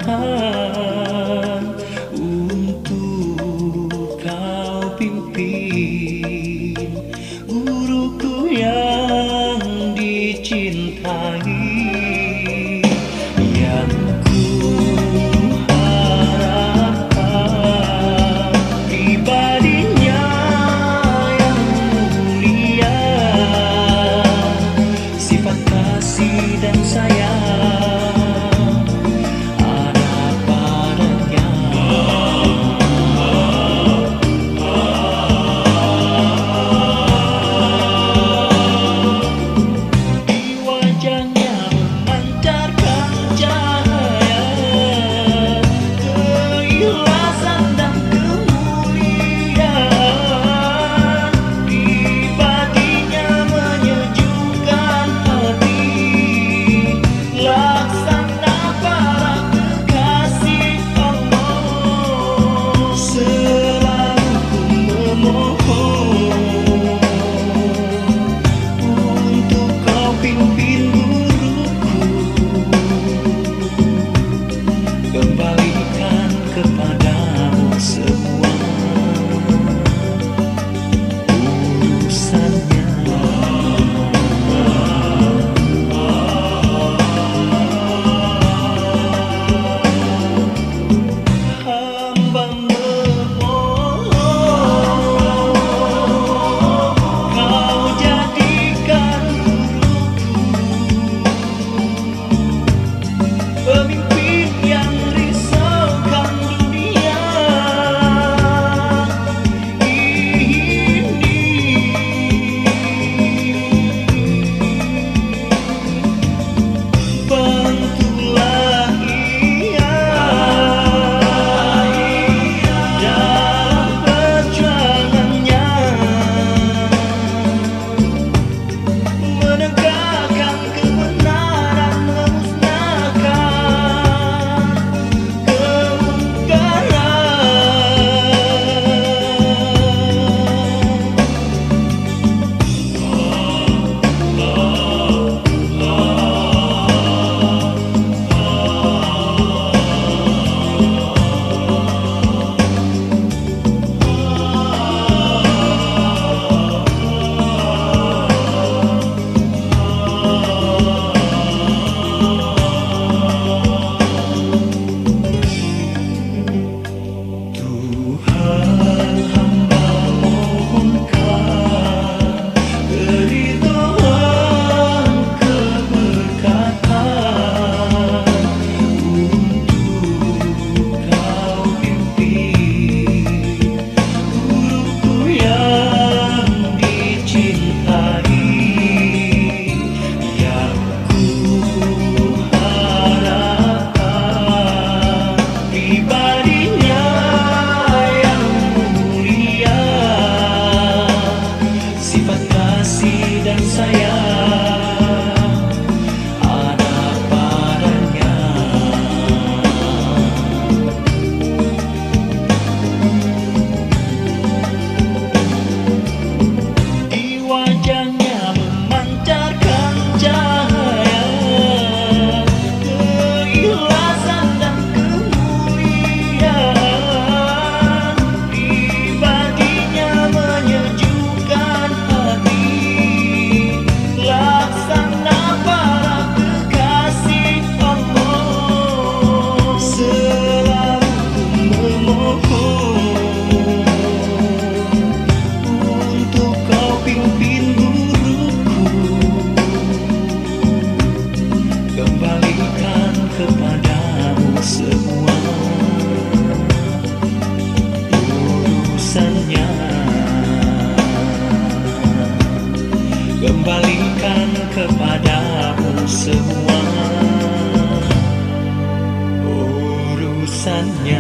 perkataan untuk kau pimpin, guruku yang dicintai. Yang ku harapkan pribadinya yang mulia, sifat kasih dan sayang ada padanya. Di wajahnya memancarkan cahaya keikhlasan dan kemuliaan, pribadinya menyejukkan hati, laksana para kekasih Allah. Selalu ku memohon untuk kau pimpin guruku, kembalikan kepadamu semua urusannya. Hamba memohon kau jadikan guruku pemimpin yang risaukan dunia ini. Bantulah ia dalam perjuangannya, menegakkan kebenaran, memusnahkan Tuhan, hamba mohonkan keridhaan, keberkatan untuk kau pimpin guruku yang dicintai. Yang ku harapkan pribadinya yang mulia, sifat kasih dan sayang ada padanya. Di wajahnya memancarkan cahaya keikhlasan dan kemuliaan, pribadinya menyejukkan hati, laksana para kekasih Allah. Selalu ku memohon untuk kau pimpin guruku, kembalikan kepadamu semua urusannya. Kembalikan kepadamu semua urusannya.